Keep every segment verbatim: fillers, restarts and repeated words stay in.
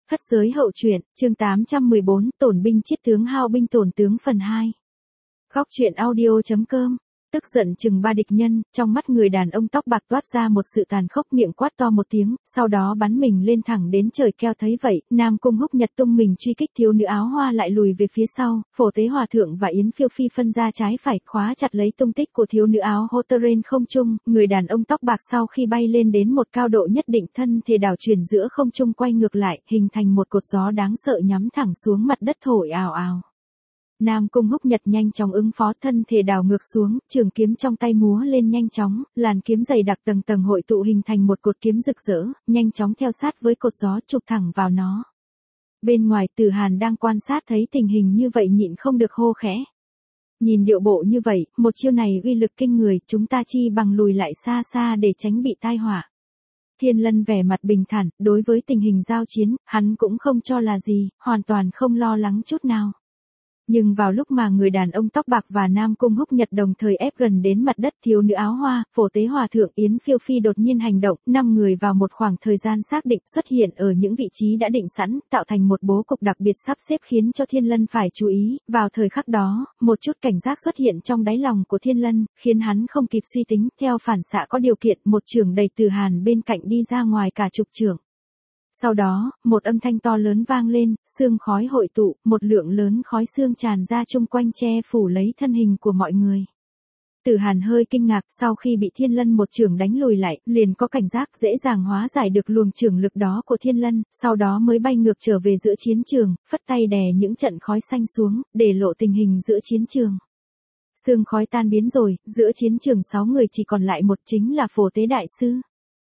Khất giới hậu truyện, chương tám trăm mười bốn, tổn binh chiết tướng hao binh tổn tướng phần hai. Góc truyện audio.com. Tức giận chừng ba địch nhân, trong mắt người đàn ông tóc bạc toát ra một sự tàn khốc, miệng quát to một tiếng, sau đó bắn mình lên thẳng đến trời keo. Thấy vậy, Nam Cung Húc Nhật tung mình truy kích, thiếu nữ áo hoa lại lùi về phía sau, Phổ Tế Hòa Thượng và Yến Phiêu Phi phân ra trái phải, khóa chặt lấy tung tích của thiếu nữ áo hô tơ trên không trung. Người đàn ông tóc bạc sau khi bay lên đến một cao độ nhất định, thân thể đảo chuyển giữa không trung quay ngược lại, hình thành một cột gió đáng sợ nhắm thẳng xuống mặt đất thổi ào ào. Nam Cung Húc Nhật nhanh chóng ứng phó, thân thể đảo ngược xuống, trường kiếm trong tay múa lên nhanh chóng, làn kiếm dày đặc tầng tầng hội tụ hình thành một cột kiếm rực rỡ, nhanh chóng theo sát với cột gió chụp thẳng vào nó. Bên ngoài, Tử Hàn đang quan sát thấy tình hình như vậy nhịn không được hô khẽ. Nhìn điệu bộ như vậy, một chiêu này uy lực kinh người, chúng ta chi bằng lùi lại xa xa để tránh bị tai họa. Thiên Lân vẻ mặt bình thản, đối với tình hình giao chiến, hắn cũng không cho là gì, hoàn toàn không lo lắng chút nào. Nhưng vào lúc mà người đàn ông tóc bạc và Nam Cung Húc Nhật đồng thời ép gần đến mặt đất, thiếu nữ áo hoa, Phổ Tế Hòa Thượng, Yến Phiêu Phi đột nhiên hành động, năm người vào một khoảng thời gian xác định xuất hiện ở những vị trí đã định sẵn, tạo thành một bố cục đặc biệt sắp xếp khiến cho Thiên Lân phải chú ý. Vào thời khắc đó, một chút cảnh giác xuất hiện trong đáy lòng của Thiên Lân, khiến hắn không kịp suy tính, theo phản xạ có điều kiện, một chưởng đẩy Tử Hàn bên cạnh đi ra ngoài cả chục chưởng. Sau đó, một âm thanh to lớn vang lên, sương khói hội tụ, một lượng lớn khói sương tràn ra chung quanh che phủ lấy thân hình của mọi người. Tử Hàn hơi kinh ngạc, sau khi bị Thiên Lân một chưởng đánh lùi lại, liền có cảnh giác, dễ dàng hóa giải được luồng chưởng lực đó của Thiên Lân, sau đó mới bay ngược trở về giữa chiến trường, phất tay đè những trận khói xanh xuống, để lộ tình hình giữa chiến trường. Sương khói tan biến rồi, giữa chiến trường sáu người chỉ còn lại một, chính là Phổ Tế Đại Sư.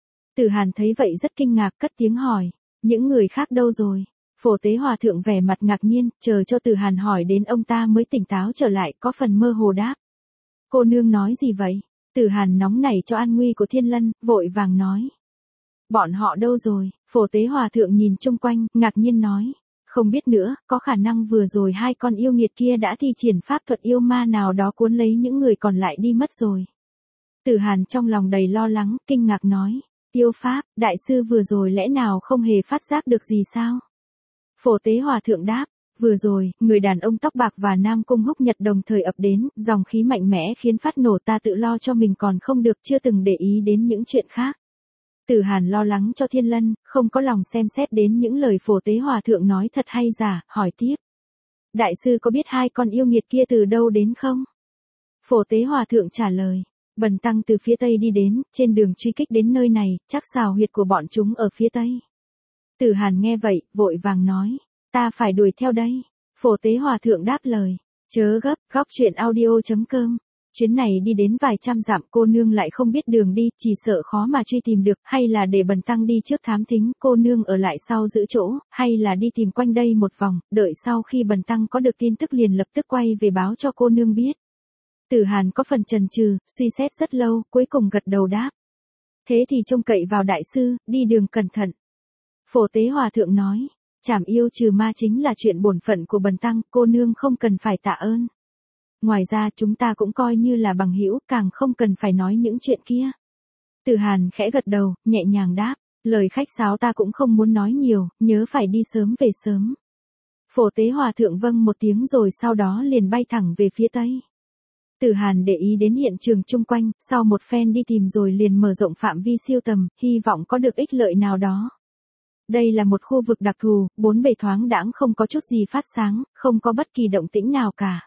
Tử Hàn thấy vậy rất kinh ngạc, cất tiếng hỏi. Những người khác đâu rồi? Phổ Tế Hòa Thượng vẻ mặt ngạc nhiên, chờ cho Tử Hàn hỏi đến ông ta mới tỉnh táo trở lại, có phần mơ hồ đáp. Cô nương nói gì vậy? Tử Hàn nóng nảy cho an nguy của Thiên Lân, vội vàng nói. Bọn họ đâu rồi? Phổ Tế Hòa Thượng nhìn chung quanh, ngạc nhiên nói. Không biết nữa, có khả năng vừa rồi hai con yêu nghiệt kia đã thi triển pháp thuật yêu ma nào đó cuốn lấy những người còn lại đi mất rồi. Tử Hàn trong lòng đầy lo lắng, kinh ngạc nói. Yêu pháp, đại sư vừa rồi lẽ nào không hề phát giác được gì sao? Phổ Tế Hòa Thượng đáp, vừa rồi, người đàn ông tóc bạc và Nam Cung Húc Nhật đồng thời ập đến, dòng khí mạnh mẽ khiến phát nổ, ta tự lo cho mình còn không được, chưa từng để ý đến những chuyện khác. Tử Hàn lo lắng cho Thiên Lân, không có lòng xem xét đến những lời Phổ Tế Hòa Thượng nói thật hay giả, hỏi tiếp. Đại sư có biết hai con yêu nghiệt kia từ đâu đến không? Phổ Tế Hòa Thượng trả lời. Bần tăng từ phía tây đi đến, trên đường truy kích đến nơi này, chắc xào huyệt của bọn chúng ở phía tây. Tử Hàn nghe vậy, vội vàng nói, ta phải đuổi theo đây. Phổ Tế Hòa Thượng đáp lời, chớ gấp, góc truyện audio.com. Chuyến này đi đến vài trăm dặm, cô nương lại không biết đường đi, chỉ sợ khó mà truy tìm được, hay là để bần tăng đi trước thám thính, cô nương ở lại sau giữ chỗ, hay là đi tìm quanh đây một vòng, đợi sau khi bần tăng có được tin tức liền lập tức quay về báo cho cô nương biết. Tử Hàn có phần chần chừ, suy xét rất lâu, cuối cùng gật đầu đáp. Thế thì trông cậy vào đại sư, đi đường cẩn thận. Phổ Tế Hòa Thượng nói, trảm yêu trừ ma chính là chuyện bổn phận của bần tăng, cô nương không cần phải tạ ơn. Ngoài ra chúng ta cũng coi như là bằng hữu, càng không cần phải nói những chuyện kia. Tử Hàn khẽ gật đầu, nhẹ nhàng đáp, lời khách sáo ta cũng không muốn nói nhiều, nhớ phải đi sớm về sớm. Phổ Tế Hòa Thượng vâng một tiếng rồi sau đó liền bay thẳng về phía tây. Tử Hàn để ý đến hiện trường chung quanh, sau một phen đi tìm rồi liền mở rộng phạm vi siêu tầm, hy vọng có được ích lợi nào đó. Đây là một khu vực đặc thù, bốn bề thoáng đãng, không có chút gì phát sáng, không có bất kỳ động tĩnh nào cả.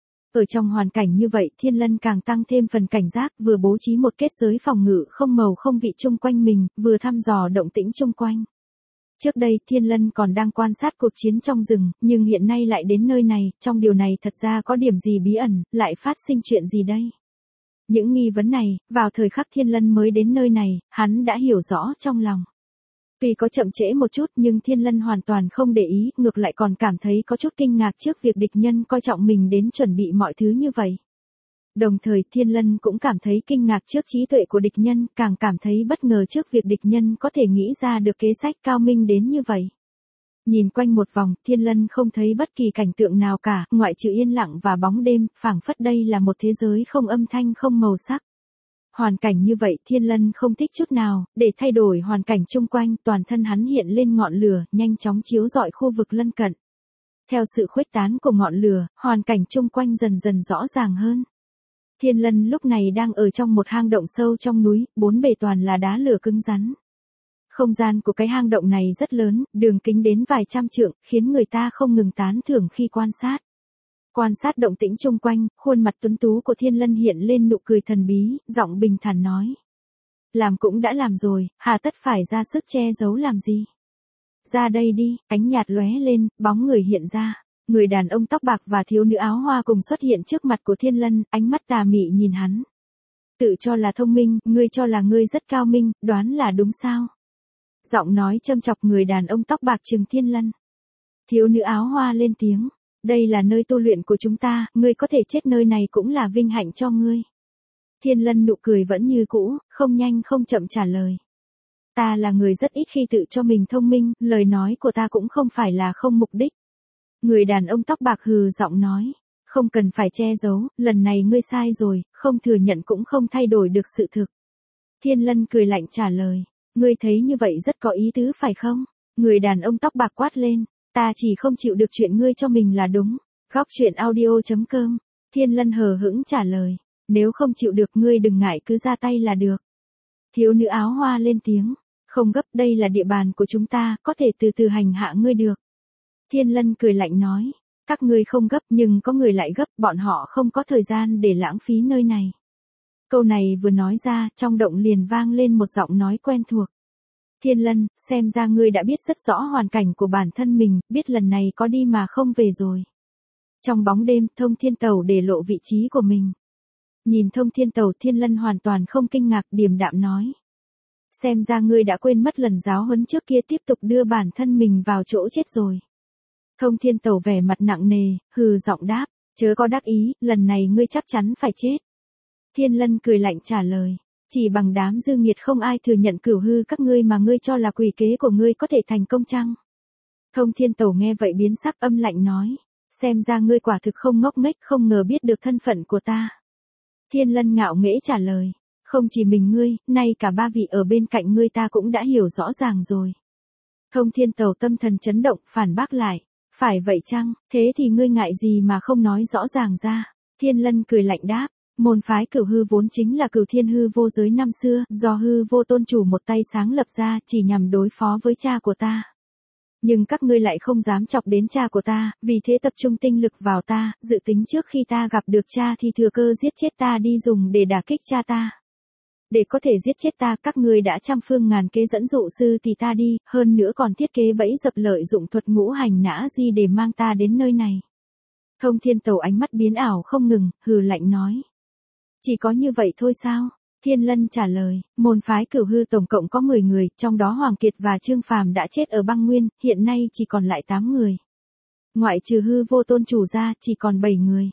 Ở trong hoàn cảnh như vậy, Thiên Lân càng tăng thêm phần cảnh giác, vừa bố trí một kết giới phòng ngự không màu không vị chung quanh mình, vừa thăm dò động tĩnh chung quanh. Trước đây Thiên Lân còn đang quan sát cuộc chiến trong rừng, nhưng hiện nay lại đến nơi này, trong điều này thật ra có điểm gì bí ẩn, lại phát sinh chuyện gì đây? Những nghi vấn này, vào thời khắc Thiên Lân mới đến nơi này, hắn đã hiểu rõ trong lòng. Tuy có chậm trễ một chút nhưng Thiên Lân hoàn toàn không để ý, ngược lại còn cảm thấy có chút kinh ngạc trước việc địch nhân coi trọng mình đến chuẩn bị mọi thứ như vậy. Đồng thời Thiên Lân cũng cảm thấy kinh ngạc trước trí tuệ của địch nhân, càng cảm thấy bất ngờ trước việc địch nhân có thể nghĩ ra được kế sách cao minh đến như vậy. Nhìn quanh một vòng, Thiên Lân không thấy bất kỳ cảnh tượng nào cả, ngoại trừ yên lặng và bóng đêm, phảng phất đây là một thế giới không âm thanh không màu sắc. Hoàn cảnh như vậy Thiên Lân không thích chút nào, để thay đổi hoàn cảnh chung quanh, toàn thân hắn hiện lên ngọn lửa, nhanh chóng chiếu rọi khu vực lân cận. Theo sự khuếch tán của ngọn lửa, hoàn cảnh chung quanh dần dần rõ ràng hơn. Thiên Lân lúc này đang ở trong một hang động sâu trong núi, bốn bề toàn là đá lửa cứng rắn. Không gian của cái hang động này rất lớn, đường kính đến vài trăm trượng, khiến người ta không ngừng tán thưởng khi quan sát. Quan sát động tĩnh chung quanh, khuôn mặt tuấn tú của Thiên Lân hiện lên nụ cười thần bí, giọng bình thản nói. Làm cũng đã làm rồi, hà tất phải ra sức che giấu làm gì. Ra đây đi, ánh nhạt lóe lên, bóng người hiện ra. Người đàn ông tóc bạc và thiếu nữ áo hoa cùng xuất hiện trước mặt của Thiên Lân, ánh mắt tà mị nhìn hắn. Tự cho là thông minh, ngươi cho là ngươi rất cao minh, đoán là đúng sao? Giọng nói châm chọc người đàn ông tóc bạc trừng Thiên Lân. Thiếu nữ áo hoa lên tiếng. Đây là nơi tu luyện của chúng ta, ngươi có thể chết nơi này cũng là vinh hạnh cho ngươi. Thiên Lân nụ cười vẫn như cũ, không nhanh không chậm trả lời. Ta là người rất ít khi tự cho mình thông minh, lời nói của ta cũng không phải là không mục đích. Người đàn ông tóc bạc hừ giọng nói. Không cần phải che giấu, lần này ngươi sai rồi, không thừa nhận cũng không thay đổi được sự thực. Thiên Lân cười lạnh trả lời. Ngươi thấy như vậy rất có ý tứ phải không? Người đàn ông tóc bạc quát lên. Ta chỉ không chịu được chuyện ngươi cho mình là đúng. Góc chuyện audio chấm com. Thiên Lân hờ hững trả lời. Nếu không chịu được ngươi đừng ngại cứ ra tay là được. Thiếu nữ áo hoa lên tiếng. Không gấp, đây là địa bàn của chúng ta, có thể từ từ hành hạ ngươi được. Thiên Lân cười lạnh nói. Các ngươi không gấp nhưng có người lại gấp, bọn họ không có thời gian để lãng phí nơi này. Câu này vừa nói ra, trong động liền vang lên một giọng nói quen thuộc. Thiên Lân, xem ra ngươi đã biết rất rõ hoàn cảnh của bản thân mình, biết lần này có đi mà không về rồi. Trong bóng đêm, Thông Thiên Tẩu để lộ vị trí của mình. Nhìn Thông Thiên Tẩu, Thiên Lân hoàn toàn không kinh ngạc, điềm đạm nói. Xem ra ngươi đã quên mất lần giáo huấn trước kia tiếp tục đưa bản thân mình vào chỗ chết rồi. Thông Thiên Tẩu vẻ mặt nặng nề, hừ giọng đáp, chớ có đắc ý, lần này ngươi chắc chắn phải chết. Thiên Lân cười lạnh trả lời. Chỉ bằng đám dư nghiệt không ai thừa nhận cửu hư các ngươi mà ngươi cho là quỷ kế của ngươi có thể thành công chăng? Thông Thiên Tẩu nghe vậy biến sắc âm lạnh nói. Xem ra ngươi quả thực không ngốc nghếch không ngờ biết được thân phận của ta. Thiên Lân ngạo nghễ trả lời. Không chỉ mình ngươi, nay cả ba vị ở bên cạnh ngươi ta cũng đã hiểu rõ ràng rồi. Thông Thiên Tẩu tâm thần chấn động phản bác lại. Phải vậy chăng, thế thì ngươi ngại gì mà không nói rõ ràng ra? Thiên Lân cười lạnh đáp. Môn phái Cửu Hư vốn chính là Cửu Thiên Hư vô giới năm xưa, do Hư vô tôn chủ một tay sáng lập ra, chỉ nhằm đối phó với cha của ta. Nhưng các ngươi lại không dám chọc đến cha của ta, vì thế tập trung tinh lực vào ta, dự tính trước khi ta gặp được cha thì thừa cơ giết chết ta đi dùng để đả kích cha ta. Để có thể giết chết ta, các ngươi đã trăm phương ngàn kế dẫn dụ sư thì ta đi, hơn nữa còn thiết kế bẫy dập lợi dụng thuật ngũ hành nã di để mang ta đến nơi này. Thông Thiên Tẩu ánh mắt biến ảo không ngừng, hừ lạnh nói. Chỉ có như vậy thôi sao? Thiên Lân trả lời, môn phái Cửu Hư tổng cộng có mười người, trong đó Hoàng Kiệt và Trương Phàm đã chết ở băng nguyên, hiện nay chỉ còn lại tám người. Ngoại trừ Hư vô tôn chủ ra, chỉ còn bảy người.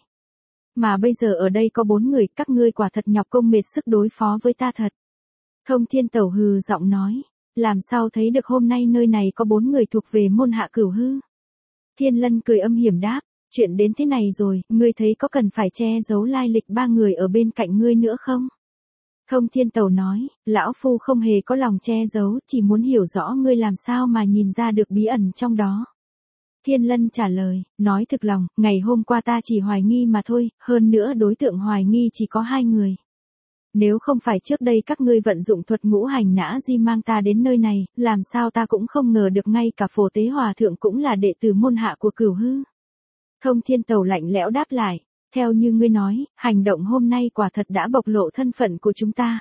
Mà bây giờ ở đây có bốn người, các ngươi quả thật nhọc công mệt sức đối phó với ta thật. Thông Thiên Tẩu hừ giọng nói, làm sao thấy được hôm nay nơi này có bốn người thuộc về môn hạ Cửu Hư? Thiên Lân cười âm hiểm đáp. Chuyện đến thế này rồi, ngươi thấy có cần phải che giấu lai lịch ba người ở bên cạnh ngươi nữa không? Thông Thiên Tẩu nói, lão phu không hề có lòng che giấu, chỉ muốn hiểu rõ ngươi làm sao mà nhìn ra được bí ẩn trong đó. Thiên Lân trả lời, nói thực lòng, ngày hôm qua ta chỉ hoài nghi mà thôi, hơn nữa đối tượng hoài nghi chỉ có hai người. Nếu không phải trước đây các ngươi vận dụng thuật ngũ hành nã di mang ta đến nơi này, làm sao ta cũng không ngờ được ngay cả Phổ Tế Hòa Thượng cũng là đệ tử môn hạ của Cửu Hư. Thông Thiên Tẩu lạnh lẽo đáp lại, theo như ngươi nói, hành động hôm nay quả thật đã bộc lộ thân phận của chúng ta.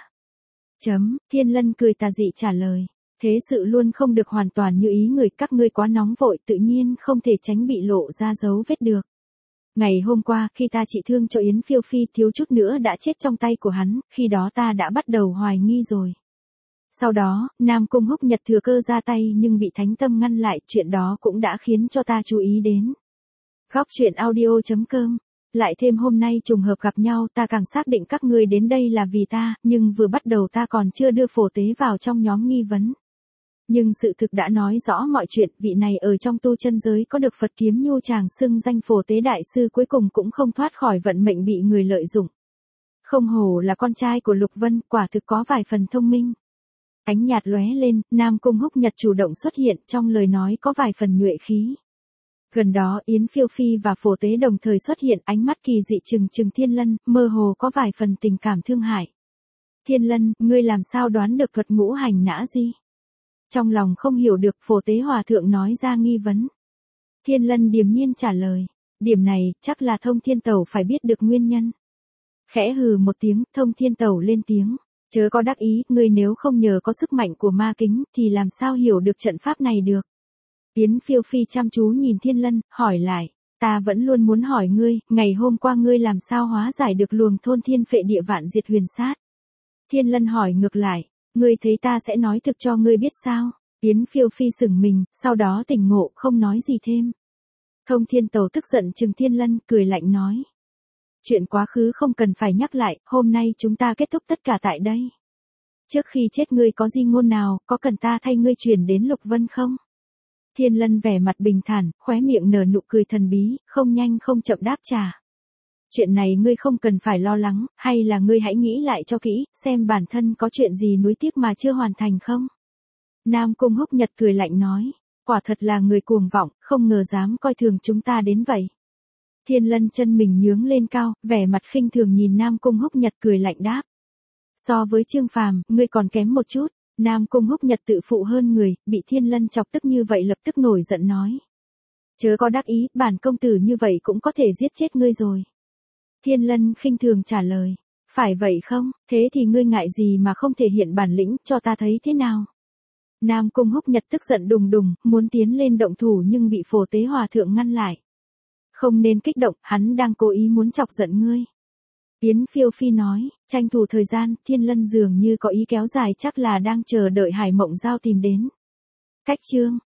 Chấm, Thiên Lân cười tà dị trả lời, thế sự luôn không được hoàn toàn như ý người, các ngươi quá nóng vội tự nhiên không thể tránh bị lộ ra dấu vết được. Ngày hôm qua khi ta trị thương cho Yến Phiêu Phi thiếu chút nữa đã chết trong tay của hắn, khi đó ta đã bắt đầu hoài nghi rồi. Sau đó, Nam Cung Húc Nhật thừa cơ ra tay nhưng bị Thánh Tâm ngăn lại, chuyện đó cũng đã khiến cho ta chú ý đến. Góc chuyện audio chấm com. Lại thêm hôm nay trùng hợp gặp nhau, ta càng xác định các ngươi đến đây là vì ta, nhưng vừa bắt đầu ta còn chưa đưa Phổ Tế vào trong nhóm nghi vấn. Nhưng sự thực đã nói rõ mọi chuyện, vị này ở trong tu chân giới có được Phật Kiếm Nhu Tràng xưng danh Phổ Tế Đại Sư cuối cùng cũng không thoát khỏi vận mệnh bị người lợi dụng. Không hổ là con trai của Lục Vân, quả thực có vài phần thông minh. Ánh nhạt lóe lên, Nam Cung Húc Nhật chủ động xuất hiện, trong lời nói có vài phần nhuệ khí. Gần đó Yến Phiêu Phi và Phổ Tế đồng thời xuất hiện, ánh mắt kỳ dị trừng trừng Thiên Lân, mơ hồ có vài phần tình cảm thương hại. Thiên Lân, ngươi làm sao đoán được thuật ngũ hành nã di? Trong lòng không hiểu được, Phổ Tế Hòa Thượng nói ra nghi vấn. Thiên Lân điềm nhiên trả lời, điểm này, chắc là Thông Thiên Tẩu phải biết được nguyên nhân. Khẽ hừ một tiếng, Thông Thiên Tẩu lên tiếng, chớ có đắc ý, ngươi nếu không nhờ có sức mạnh của ma kính, thì làm sao hiểu được trận pháp này được. Yến Phiêu Phi chăm chú nhìn Thiên Lân, hỏi lại, ta vẫn luôn muốn hỏi ngươi, ngày hôm qua ngươi làm sao hóa giải được luồng thôn thiên phệ địa vạn diệt huyền sát. Thiên Lân hỏi ngược lại, ngươi thấy ta sẽ nói thực cho ngươi biết sao? Yến Phiêu Phi sửng mình, sau đó tỉnh ngộ, không nói gì thêm. Thông Thiên Tẩu tức giận trừng Thiên Lân, cười lạnh nói. Chuyện quá khứ không cần phải nhắc lại, hôm nay chúng ta kết thúc tất cả tại đây. Trước khi chết ngươi có di ngôn nào, có cần ta thay ngươi truyền đến Lục Vân không? Thiên Lân vẻ mặt bình thản, khóe miệng nở nụ cười thần bí, không nhanh không chậm đáp trả. Chuyện này ngươi không cần phải lo lắng, hay là ngươi hãy nghĩ lại cho kỹ, xem bản thân có chuyện gì nuối tiếc mà chưa hoàn thành không? Nam Cung Húc Nhật cười lạnh nói, quả thật là người cuồng vọng, không ngờ dám coi thường chúng ta đến vậy. Thiên Lân chân mình nhướng lên cao, vẻ mặt khinh thường nhìn Nam Cung Húc Nhật cười lạnh đáp. So với Trương Phàm, ngươi còn kém một chút. Nam Cung Húc Nhật tự phụ hơn người, bị Thiên Lân chọc tức như vậy lập tức nổi giận nói. Chớ có đắc ý, bản công tử như vậy cũng có thể giết chết ngươi rồi. Thiên Lân khinh thường trả lời, phải vậy không, thế thì ngươi ngại gì mà không thể hiện bản lĩnh cho ta thấy thế nào. Nam Cung Húc Nhật tức giận đùng đùng, muốn tiến lên động thủ nhưng bị Phổ Tế Hòa Thượng ngăn lại. Không nên kích động, hắn đang cố ý muốn chọc giận ngươi. Yến Phiêu Phi nói, tranh thủ thời gian, Thiên Lân dường như có ý kéo dài, chắc là đang chờ đợi Hải Mộng Giao tìm đến. Cách chương